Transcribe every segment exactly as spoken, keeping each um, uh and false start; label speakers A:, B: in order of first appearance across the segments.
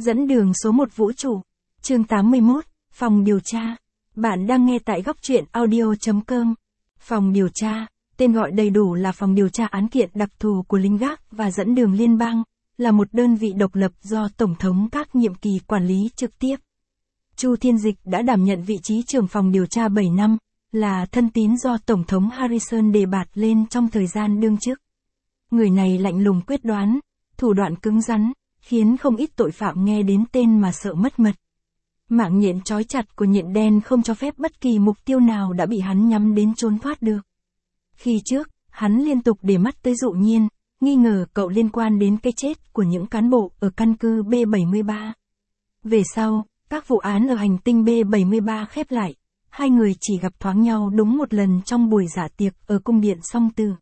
A: Dẫn đường số một vũ trụ. Chương tám mươi mốt, Phòng điều tra. Bạn đang nghe tại góc truyện audio chấm com. Phòng điều tra, tên gọi đầy đủ là Phòng điều tra án kiện đặc thù của lính gác và dẫn đường liên bang, là một đơn vị độc lập do Tổng thống các nhiệm kỳ quản lý trực tiếp. Chu Thiên Dịch đã đảm nhận vị trí trưởng phòng điều tra bảy năm, là thân tín do Tổng thống Harrison đề bạt lên trong thời gian đương chức. Người này lạnh lùng quyết đoán, thủ đoạn cứng rắn, khiến không ít tội phạm nghe đến tên mà sợ mất mật. Mạng nhện trói chặt của nhện đen không cho phép bất kỳ mục tiêu nào đã bị hắn nhắm đến trốn thoát được. Khi trước, hắn liên tục để mắt tới Dụ Nhiên, nghi ngờ cậu liên quan đến cái chết của những cán bộ ở căn cứ B bảy mươi ba. Về sau, các vụ án ở hành tinh B bảy mươi ba khép lại, hai người chỉ gặp thoáng nhau đúng một lần trong buổi dạ tiệc ở cung điện Song Tử.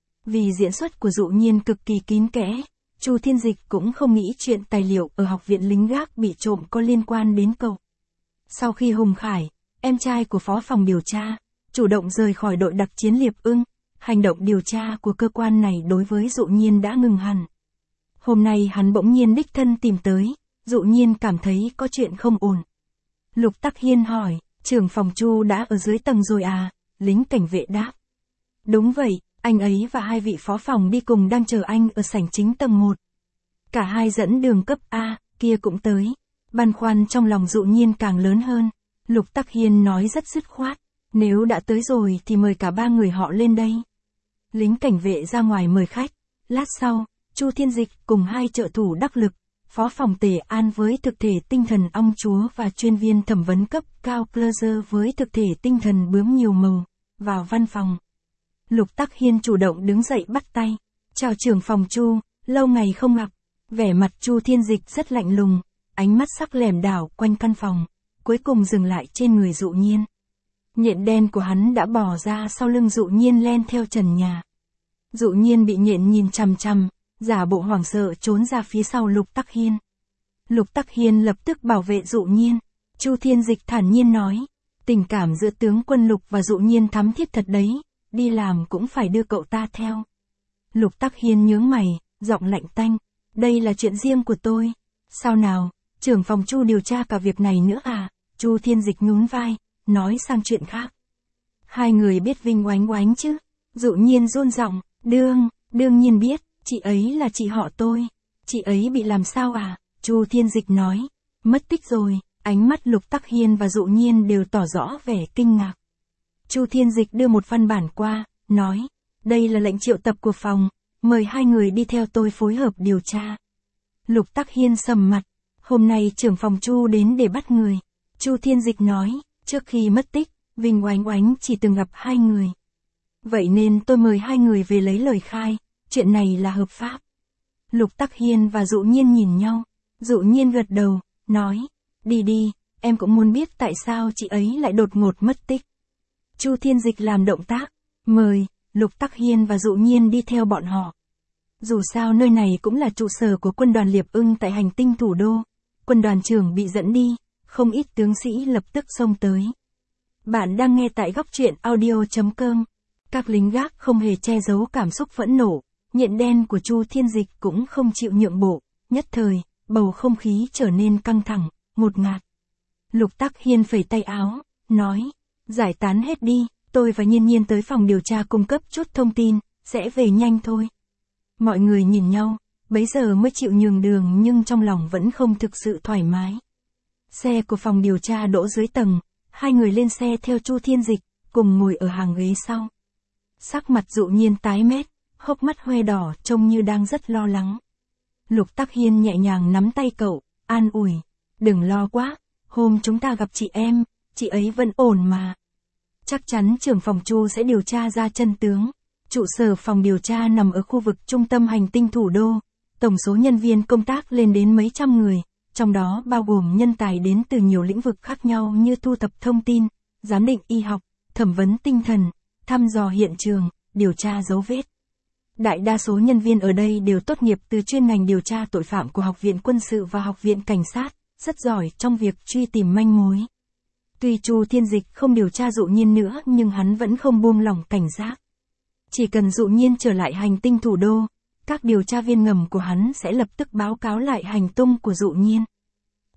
A: Vì diễn xuất của Dụ Nhiên cực kỳ kín kẽ, Chu Thiên Dịch cũng không nghĩ chuyện tài liệu ở học viện lính gác bị trộm có liên quan đến cậu. Sau khi Hùng Khải, em trai của phó phòng điều tra, chủ động rời khỏi đội đặc chiến Liệp Ưng, hành động điều tra của cơ quan này đối với Dụ Nhiên đã ngừng hẳn. Hôm nay hắn bỗng nhiên đích thân tìm tới, Dụ Nhiên cảm thấy có chuyện không ổn. Lục Tắc Hiên hỏi, trưởng phòng Chu đã ở dưới tầng rồi à? Lính cảnh vệ đáp. Đúng vậy, anh ấy và hai vị phó phòng đi cùng đang chờ anh ở sảnh chính tầng một. Cả hai dẫn đường cấp A, kia cũng tới. Băn khoăn trong lòng Dụ Nhiên càng lớn hơn. Lục Tắc Hiên nói rất dứt khoát, nếu đã tới rồi thì mời cả ba người họ lên đây. Lính cảnh vệ ra ngoài mời khách. Lát sau, Chu Thiên Dịch cùng hai trợ thủ đắc lực, phó phòng Tề An với thực thể tinh thần ong chúa và chuyên viên thẩm vấn cấp cao Closer với thực thể tinh thần bướm nhiều màu, vào văn phòng. Lục Tắc Hiên chủ động đứng dậy bắt tay. Chào trưởng phòng Chu, lâu ngày không gặp. Vẻ mặt Chu Thiên Dịch rất lạnh lùng, ánh mắt sắc lẻm đảo quanh căn phòng, cuối cùng dừng lại trên người Dụ Nhiên. Nhện đen của hắn đã bò ra sau lưng Dụ Nhiên len theo trần nhà. Dụ Nhiên bị nhện nhìn chằm chằm, giả bộ hoảng sợ trốn ra phía sau Lục Tắc Hiên. Lục Tắc Hiên lập tức bảo vệ Dụ Nhiên. Chu Thiên Dịch thản nhiên nói, tình cảm giữa tướng quân Lục và Dụ Nhiên thắm thiết thật đấy, đi làm cũng phải đưa cậu ta theo. Lục Tắc Hiên nhướng mày, giọng lạnh tanh, đây là chuyện riêng của tôi. Sao nào, trưởng phòng Chu điều tra cả việc này nữa à? Chu Thiên Dịch nhún vai, nói sang chuyện khác. Hai người biết Vinh Oánh Oánh chứ? Dụ Nhiên run giọng, đương, đương nhiên biết, chị ấy là chị họ tôi. Chị ấy bị làm sao à? Chu Thiên Dịch nói, mất tích rồi. Ánh mắt Lục Tắc Hiên và Dụ Nhiên đều tỏ rõ vẻ kinh ngạc. Chu Thiên Dịch đưa một văn bản qua, nói, đây là lệnh triệu tập của phòng, mời hai người đi theo tôi phối hợp điều tra. Lục Tắc Hiên sầm mặt, hôm nay trưởng phòng Chu đến để bắt người. Chu Thiên Dịch nói, trước khi mất tích, Vinh Oánh Oánh chỉ từng gặp hai người. Vậy nên tôi mời hai người về lấy lời khai, chuyện này là hợp pháp. Lục Tắc Hiên và Dụ Nhiên nhìn nhau, Dụ Nhiên gật đầu, nói, đi đi, em cũng muốn biết tại sao chị ấy lại đột ngột mất tích. Chu Thiên Dịch làm động tác, mời, Lục Tắc Hiên và Dụ Nhiên đi theo bọn họ. Dù sao nơi này cũng là trụ sở của quân đoàn Liệp Ưng tại hành tinh thủ đô, quân đoàn trưởng bị dẫn đi, không ít tướng sĩ lập tức xông tới. Bạn đang nghe tại góc truyện audio chấm com. Các lính gác không hề che giấu cảm xúc phẫn nộ, nhện đen của Chu Thiên Dịch cũng không chịu nhượng bộ, nhất thời, bầu không khí trở nên căng thẳng, ngột ngạt. Lục Tắc Hiên phẩy tay áo, nói, giải tán hết đi, tôi và Nhiên Nhiên tới phòng điều tra cung cấp chút thông tin, sẽ về nhanh thôi. Mọi người nhìn nhau, bấy giờ mới chịu nhường đường nhưng trong lòng vẫn không thực sự thoải mái. Xe của phòng điều tra đỗ dưới tầng, hai người lên xe theo Chu Thiên Dịch, cùng ngồi ở hàng ghế sau. Sắc mặt Dụ Nhiên tái mét, hốc mắt hoe đỏ trông như đang rất lo lắng. Lục Tắc Hiên nhẹ nhàng nắm tay cậu, an ủi, đừng lo quá, hôm chúng ta gặp chị em, chị ấy vẫn ổn mà. Chắc chắn trưởng phòng Chu sẽ điều tra ra chân tướng. Trụ sở phòng điều tra nằm ở khu vực trung tâm hành tinh thủ đô, tổng số nhân viên công tác lên đến mấy trăm người, trong đó bao gồm nhân tài đến từ nhiều lĩnh vực khác nhau như thu thập thông tin, giám định y học, thẩm vấn tinh thần, thăm dò hiện trường, điều tra dấu vết. Đại đa số nhân viên ở đây đều tốt nghiệp từ chuyên ngành điều tra tội phạm của Học viện Quân sự và Học viện Cảnh sát, rất giỏi trong việc truy tìm manh mối. Tuy Chu Thiên Dịch không điều tra Dụ Nhiên nữa nhưng hắn vẫn không buông lỏng cảnh giác. Chỉ cần Dụ Nhiên trở lại hành tinh thủ đô, các điều tra viên ngầm của hắn sẽ lập tức báo cáo lại hành tung của Dụ Nhiên.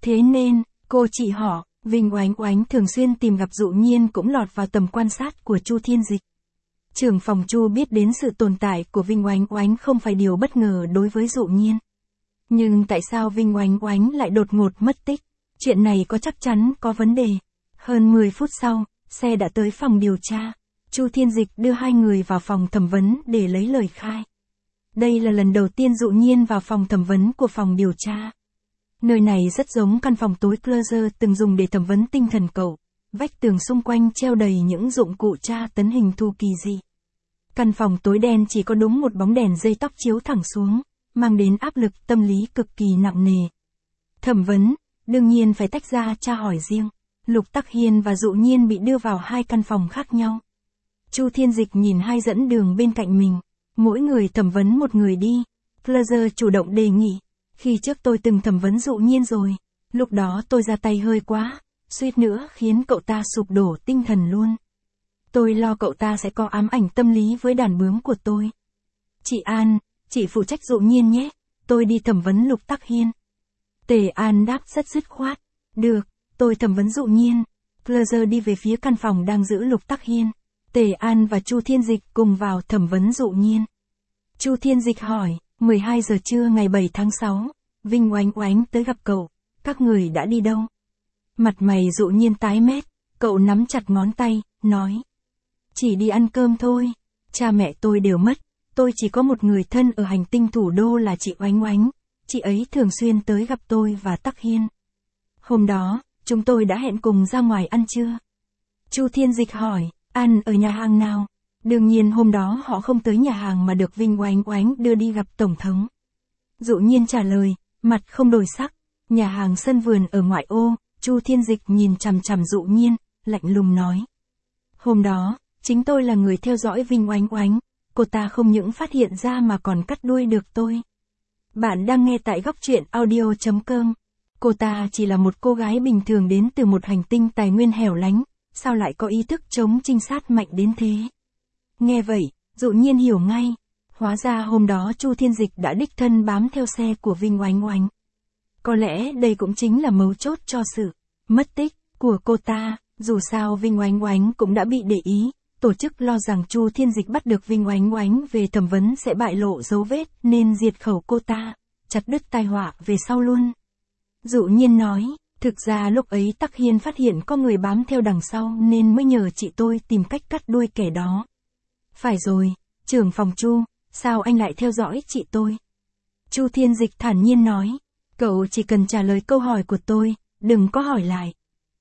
A: Thế nên, cô chị họ, Vinh Oánh Oánh thường xuyên tìm gặp Dụ Nhiên cũng lọt vào tầm quan sát của Chu Thiên Dịch. Trưởng phòng Chu biết đến sự tồn tại của Vinh Oánh Oánh không phải điều bất ngờ đối với Dụ Nhiên. Nhưng tại sao Vinh Oánh Oánh lại đột ngột mất tích? Chuyện này có chắc chắn có vấn đề. Hơn mười phút sau, xe đã tới phòng điều tra. Chu Thiên Dịch đưa hai người vào phòng thẩm vấn để lấy lời khai. Đây là lần đầu tiên Dụ Nhiên vào phòng thẩm vấn của phòng điều tra. Nơi này rất giống căn phòng tối Closer từng dùng để thẩm vấn tinh thần cậu. Vách tường xung quanh treo đầy những dụng cụ tra tấn hình thù kỳ dị. Căn phòng tối đen chỉ có đúng một bóng đèn dây tóc chiếu thẳng xuống, mang đến áp lực tâm lý cực kỳ nặng nề. Thẩm vấn, đương nhiên phải tách ra tra hỏi riêng. Lục Tắc Hiên và Dụ Nhiên bị đưa vào hai căn phòng khác nhau. Chu Thiên Dịch nhìn hai dẫn đường bên cạnh mình. Mỗi người thẩm vấn một người đi. Closer chủ động đề nghị. Khi trước tôi từng thẩm vấn Dụ Nhiên rồi. Lúc đó tôi ra tay hơi quá, suýt nữa khiến cậu ta sụp đổ tinh thần luôn. Tôi lo cậu ta sẽ có ám ảnh tâm lý với đàn bướm của tôi. Chị An, chị phụ trách Dụ Nhiên nhé. Tôi đi thẩm vấn Lục Tắc Hiên. Tề An đáp rất dứt khoát. Được, tôi thẩm vấn Dụ Nhiên. Closer đi về phía căn phòng đang giữ Lục Tắc Hiên. Tề An và Chu Thiên Dịch cùng vào thẩm vấn Dụ Nhiên. Chu Thiên Dịch hỏi, mười hai giờ trưa ngày bảy tháng sáu, Vinh Oánh Oánh tới gặp cậu, các người đã đi đâu? Mặt mày Dụ Nhiên tái mét, cậu nắm chặt ngón tay, nói. Chỉ đi ăn cơm thôi, cha mẹ tôi đều mất, tôi chỉ có một người thân ở hành tinh thủ đô là chị Oánh Oánh, chị ấy thường xuyên tới gặp tôi và Tắc Hiên. Hôm đó, chúng tôi đã hẹn cùng ra ngoài ăn trưa. Chu Thiên Dịch hỏi, ăn ở nhà hàng nào? Đương nhiên hôm đó họ không tới nhà hàng mà được Vinh Oánh Oánh đưa đi gặp Tổng thống. Dụ Nhiên trả lời, mặt không đổi sắc, nhà hàng sân vườn ở ngoại ô. Chu Thiên Dịch nhìn chằm chằm Dụ Nhiên, lạnh lùng nói. Hôm đó, chính tôi là người theo dõi Vinh Oánh Oánh, cô ta không những phát hiện ra mà còn cắt đuôi được tôi. Bạn đang nghe tại góc truyện audio chấm com. Cô ta chỉ là một cô gái bình thường đến từ một hành tinh tài nguyên hẻo lánh, sao lại có ý thức chống trinh sát mạnh đến thế? Nghe vậy, Dụ Nhiên hiểu ngay. Hóa ra hôm đó Chu Thiên Dịch đã đích thân bám theo xe của Vinh Oánh Oánh. Có lẽ đây cũng chính là mấu chốt cho sự mất tích của cô ta. Dù sao Vinh Oánh Oánh cũng đã bị để ý. Tổ chức lo rằng Chu Thiên Dịch bắt được Vinh Oánh Oánh về thẩm vấn sẽ bại lộ dấu vết nên diệt khẩu cô ta, chặt đứt tai họa về sau luôn. Dụ Nhiên nói, thực ra lúc ấy Tắc Hiên phát hiện có người bám theo đằng sau nên mới nhờ chị tôi tìm cách cắt đuôi kẻ đó. Phải rồi, trưởng phòng Chu, sao anh lại theo dõi chị tôi? Chu Thiên Dịch thản nhiên nói, cậu chỉ cần trả lời câu hỏi của tôi, đừng có hỏi lại.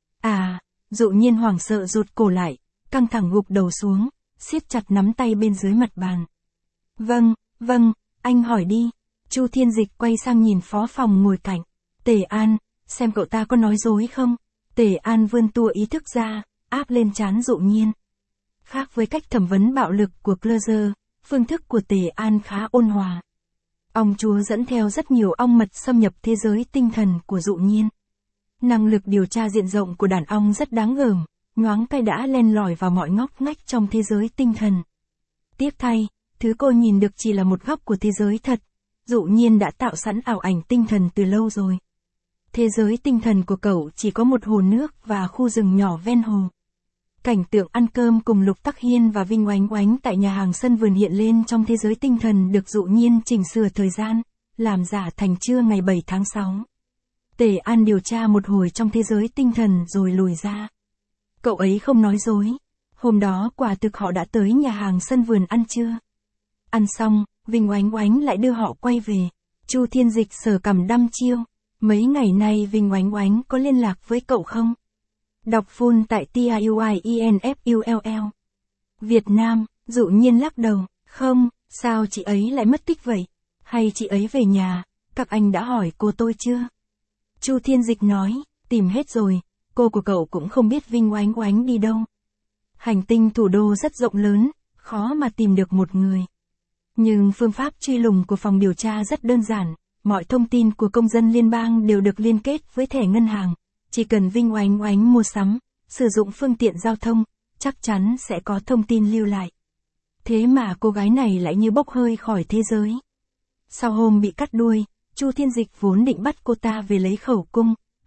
A: À, Dụ Nhiên hoảng sợ rụt cổ lại, căng thẳng gục đầu xuống, siết chặt nắm tay bên dưới mặt bàn. Vâng, vâng, anh hỏi đi. Chu Thiên Dịch quay sang nhìn phó phòng ngồi cạnh. Tề An, xem cậu ta có nói dối không? Tề An vươn tua ý thức ra, áp lên trán Dụ Nhiên. Khác với cách thẩm vấn bạo lực của Closer, phương thức của Tề An khá ôn hòa. Ông chúa dẫn theo rất nhiều ong mật xâm nhập thế giới tinh thần của Dụ Nhiên. Năng lực điều tra diện rộng của đàn ong rất đáng gờm, nhoáng cái đã len lỏi vào mọi ngóc ngách trong thế giới tinh thần. Tiếc thay, thứ cô nhìn được chỉ là một góc của thế giới thật. Dụ Nhiên đã tạo sẵn ảo ảnh tinh thần từ lâu rồi. Thế giới tinh thần của cậu chỉ có một hồ nước và khu rừng nhỏ ven hồ. Cảnh tượng ăn cơm cùng Lục Tắc Hiên và Vinh Oánh Oánh tại nhà hàng sân vườn hiện lên trong thế giới tinh thần được Dụ Nhiên chỉnh sửa thời gian, làm giả thành trưa ngày bảy tháng sáu. Tề An điều tra một hồi trong thế giới tinh thần rồi lùi ra. Cậu ấy không nói dối. Hôm đó quả thực họ đã tới nhà hàng sân vườn ăn trưa. Ăn xong, Vinh Oánh Oánh lại đưa họ quay về. Chu Thiên Dịch sờ cằm đăm chiêu. Mấy ngày nay Vinh Oánh Oánh có liên lạc với cậu không? Đọc full tại T I U I E N F U L L. Việt Nam, Dụ Nhiên lắc đầu. Không, sao chị ấy lại mất tích vậy? Hay chị ấy về nhà? Các anh đã hỏi cô tôi chưa? Chu Thiên Dịch nói, tìm hết rồi. Cô của cậu cũng không biết Vinh Oánh Oánh đi đâu. Hành tinh thủ đô rất rộng lớn, khó mà tìm được một người. Nhưng phương pháp truy lùng của phòng điều tra rất đơn giản. Mọi thông tin của công dân liên bang đều được liên kết với thẻ ngân hàng. Chỉ cần Vinh Oánh Oánh mua sắm, sử dụng phương tiện giao thông, chắc chắn sẽ có thông tin lưu lại. Thế mà cô gái này lại như bốc hơi khỏi thế giới. Sau hôm bị cắt đuôi, Chu Thiên Dịch vốn định bắt cô ta về lấy khẩu cung,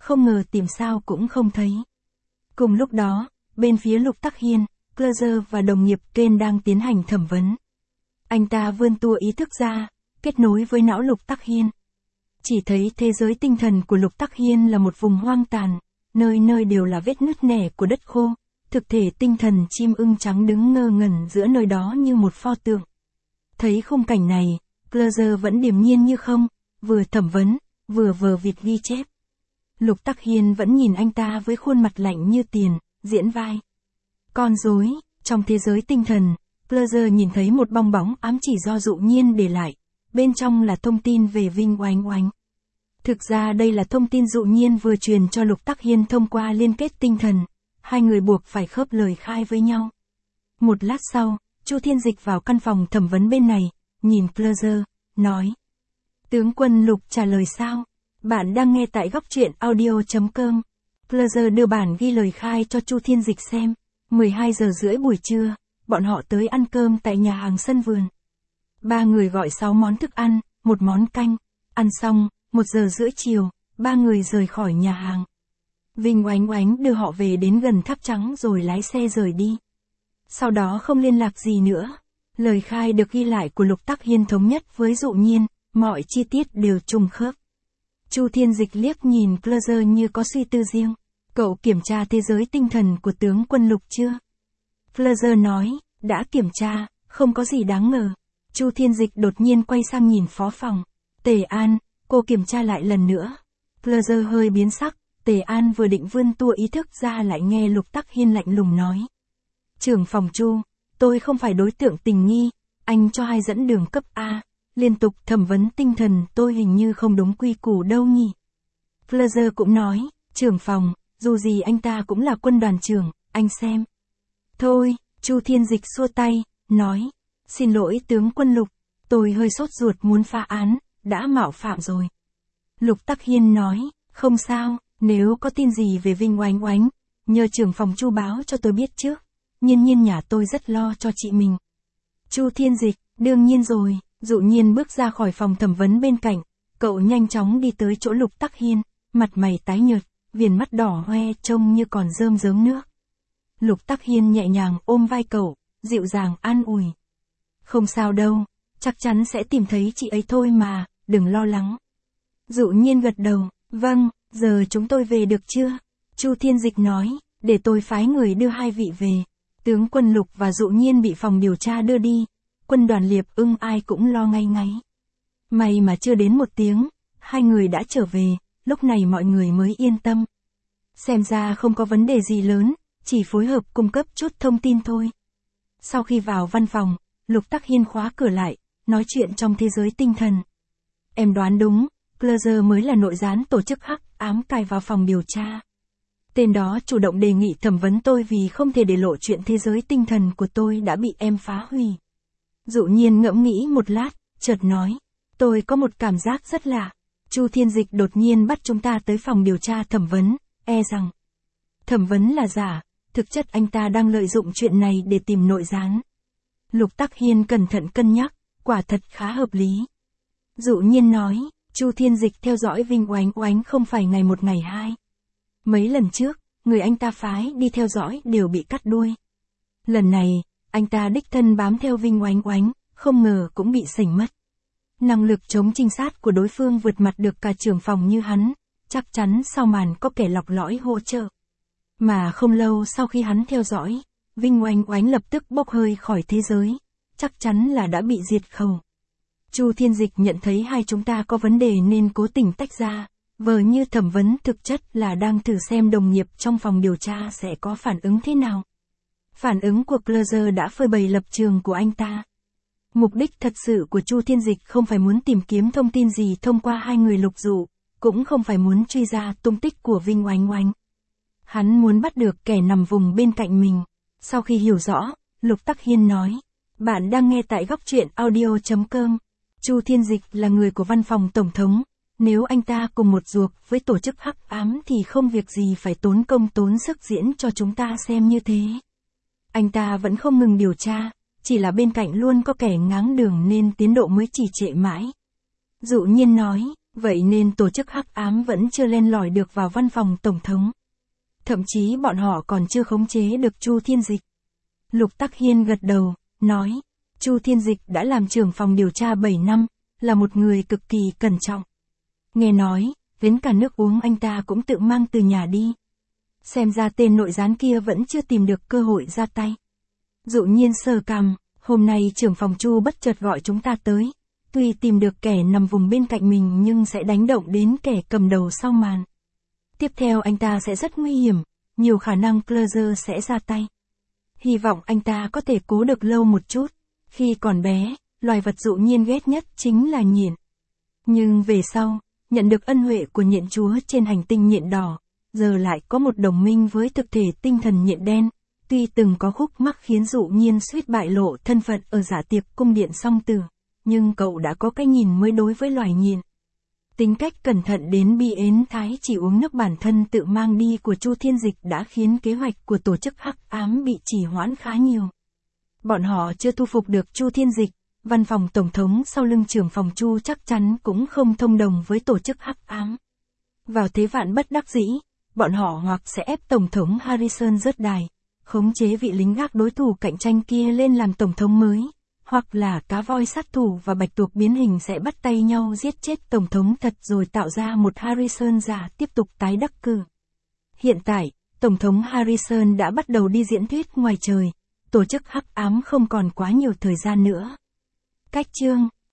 A: không ngờ tìm sao cũng không thấy. Cùng lúc đó, bên phía Lục Tắc Hiên, Closer và đồng nghiệp Ken đang tiến hành thẩm vấn. Anh ta vươn tua ý thức ra, kết nối với não Lục Tắc Hiên. Chỉ thấy thế giới tinh thần của Lục Tắc Hiên là một vùng hoang tàn, nơi nơi đều là vết nứt nẻ của đất khô, thực thể tinh thần chim ưng trắng đứng ngơ ngẩn giữa nơi đó như một pho tượng. Thấy khung cảnh này, Closer vẫn điềm nhiên như không, vừa thẩm vấn, vừa vờ vịt ghi chép. Lục Tắc Hiên vẫn nhìn anh ta với khuôn mặt lạnh như tiền, diễn vai con rối. Trong thế giới tinh thần, Closer nhìn thấy một bong bóng ám chỉ do Dụ Nhiên để lại, bên trong là thông tin về Vinh Oánh Oánh. Thực ra đây là thông tin Dụ Nhiên vừa truyền cho Lục Tắc Hiên thông qua liên kết tinh thần, hai người buộc phải khớp lời khai với nhau. Một lát sau, Chu Thiên Dịch vào căn phòng thẩm vấn bên này, nhìn Closer, nói. Tướng quân Lục trả lời sao? Bạn đang nghe tại góc truyện audio chấm com. Closer đưa bản ghi lời khai cho Chu Thiên Dịch xem. mười hai giờ rưỡi buổi trưa, bọn họ tới ăn cơm tại nhà hàng sân vườn. Ba người gọi sáu món thức ăn, một món canh. Ăn xong, một giờ rưỡi chiều, ba người rời khỏi nhà hàng. Vinh Oánh Oánh đưa họ về đến gần tháp trắng rồi lái xe rời đi. Sau đó không liên lạc gì nữa. Lời khai được ghi lại của Lục Tắc Hiên thống nhất với Dụ Nhiên, mọi chi tiết đều trùng khớp. Chu Thiên Dịch liếc nhìn Closer như có suy tư riêng. Cậu kiểm tra thế giới tinh thần của tướng quân Lục chưa? Closer nói, đã kiểm tra, không có gì đáng ngờ. Chu Thiên Dịch đột nhiên quay sang nhìn phó phòng. Tề An, cô kiểm tra lại lần nữa. Closer hơi biến sắc, Tề An vừa định vươn tua ý thức ra lại nghe Lục Tắc Hiên lạnh lùng nói. Trưởng phòng Chu, tôi không phải đối tượng tình nghi, anh cho hai dẫn đường cấp A, liên tục thẩm vấn tinh thần tôi hình như không đúng quy củ đâu nhỉ. Closer cũng nói, trưởng phòng, dù gì anh ta cũng là quân đoàn trưởng, anh xem. Thôi, Chu Thiên Dịch xua tay, nói, xin lỗi tướng quân Lục, tôi hơi sốt ruột muốn phá án, đã mạo phạm rồi. Lục Tắc Hiên nói, không sao, nếu có tin gì về Vinh Oánh Oánh, nhờ trưởng phòng Chu báo cho tôi biết trước. Nhiên Nhiên nhà tôi rất lo cho chị mình. Chu Thiên Dịch, đương nhiên rồi. Dụ Nhiên bước ra khỏi phòng thẩm vấn bên cạnh, cậu nhanh chóng đi tới chỗ Lục Tắc Hiên, mặt mày tái nhợt, viền mắt đỏ hoe trông như còn rơm rớm nước. Lục Tắc Hiên nhẹ nhàng ôm vai cậu, dịu dàng an ủi. Không sao đâu, chắc chắn sẽ tìm thấy chị ấy thôi mà, đừng lo lắng. Dụ Nhiên gật đầu, vâng, giờ chúng tôi về được chưa? Chu Thiên Dịch nói, để tôi phái người đưa hai vị về. Tướng quân Lục và Dụ Nhiên bị phòng điều tra đưa đi. Quân đoàn Liệp Ưng ai cũng lo ngay ngáy. May mà chưa đến một tiếng, hai người đã trở về, lúc này mọi người mới yên tâm. Xem ra không có vấn đề gì lớn, chỉ phối hợp cung cấp chút thông tin thôi. Sau khi vào văn phòng, Lục Tắc Hiên khóa cửa lại, nói chuyện trong thế giới tinh thần. Em đoán đúng, Closer mới là nội gián tổ chức hắc ám cài vào phòng điều tra. Tên đó chủ động đề nghị thẩm vấn tôi vì không thể để lộ chuyện thế giới tinh thần của tôi đã bị em phá hủy. Dụ Nhiên ngẫm nghĩ một lát, chợt nói, tôi có một cảm giác rất lạ. Chu Thiên Dịch đột nhiên bắt chúng ta tới phòng điều tra thẩm vấn, e rằng thẩm vấn là giả, thực chất anh ta đang lợi dụng chuyện này để tìm nội gián. Lục Tắc Hiên cẩn thận cân nhắc, quả thật khá hợp lý. Dụ Nhiên nói, Chu Thiên Dịch theo dõi Vinh Oánh Oánh không phải ngày một ngày hai. Mấy lần trước, người anh ta phái đi theo dõi đều bị cắt đuôi. Lần này, anh ta đích thân bám theo Vinh Oánh Oánh, không ngờ cũng bị sảnh mất. Năng lực chống trinh sát của đối phương vượt mặt được cả trưởng phòng như hắn, chắc chắn sau màn có kẻ lọc lõi hỗ trợ. Mà không lâu sau khi hắn theo dõi, Vinh Oánh Oánh lập tức bốc hơi khỏi thế giới, chắc chắn là đã bị diệt khẩu. Chu Thiên Dịch nhận thấy hai chúng ta có vấn đề nên cố tình tách ra, vờ như thẩm vấn thực chất là đang thử xem đồng nghiệp trong phòng điều tra sẽ có phản ứng thế nào. Phản ứng của Closer đã phơi bày lập trường của anh ta. Mục đích thật sự của Chu Thiên Dịch không phải muốn tìm kiếm thông tin gì thông qua hai người Lục Dụ, cũng không phải muốn truy ra tung tích của Vinh Oánh Oánh. Hắn muốn bắt được kẻ nằm vùng bên cạnh mình. Sau khi hiểu rõ, Lục Tắc Hiên nói, bạn đang nghe tại góc truyện audio chấm com. Chu Thiên Dịch là người của văn phòng Tổng thống, nếu anh ta cùng một ruột với tổ chức hắc ám thì không việc gì phải tốn công tốn sức diễn cho chúng ta xem như thế. Anh ta vẫn không ngừng điều tra, chỉ là bên cạnh luôn có kẻ ngáng đường nên tiến độ mới trì trệ mãi. Dụ Nhiên nói, Vậy nên tổ chức hắc ám vẫn chưa len lỏi được vào văn phòng Tổng thống. Thậm chí bọn họ còn chưa khống chế được Chu Thiên Dịch. Lục Tắc Hiên gật đầu, nói, Chu Thiên Dịch đã làm trưởng phòng điều tra bảy năm, là một người cực kỳ cẩn trọng. Nghe nói, đến cả nước uống anh ta cũng tự mang từ nhà đi. Xem ra tên nội gián kia vẫn chưa tìm được cơ hội ra tay. Dụ Nhiên sờ cằm, hôm nay trưởng phòng Chu bất chợt gọi chúng ta tới. Tuy tìm được kẻ nằm vùng bên cạnh mình nhưng sẽ đánh động đến kẻ cầm đầu sau màn. Tiếp theo anh ta sẽ rất nguy hiểm, nhiều khả năng Closer sẽ ra tay. Hy vọng anh ta có thể cố được lâu một chút. Khi còn bé, loài vật Dụ Nhiên ghét nhất chính là nhện. Nhưng về sau, nhận được ân huệ của nhện chúa trên hành tinh nhện đỏ, giờ lại có một đồng minh với thực thể tinh thần nhện đen. Tuy từng có khúc mắc khiến Dụ Nhiên suýt bại lộ thân phận ở dạ tiệc cung điện song tử, nhưng cậu đã có cái nhìn mới đối với loài nhện. Tính cách cẩn thận đến bi ến thái chỉ uống nước bản thân tự mang đi của Chu Thiên Dịch đã khiến kế hoạch của tổ chức hắc ám bị trì hoãn khá nhiều. Bọn họ chưa thu phục được Chu Thiên Dịch, văn phòng Tổng thống sau lưng trưởng phòng Chu chắc chắn cũng không thông đồng với tổ chức hắc ám. Vào thế vạn bất đắc dĩ, bọn họ hoặc sẽ ép Tổng thống Harrison rớt đài, khống chế vị lính gác đối thủ cạnh tranh kia lên làm Tổng thống mới, hoặc là cá voi sát thủ và bạch tuộc biến hình sẽ bắt tay nhau giết chết Tổng thống thật rồi tạo ra một Harrison giả tiếp tục tái đắc cử. Hiện tại, Tổng thống Harrison đã bắt đầu đi diễn thuyết ngoài trời, tổ chức hắc ám không còn quá nhiều thời gian nữa. Cách chương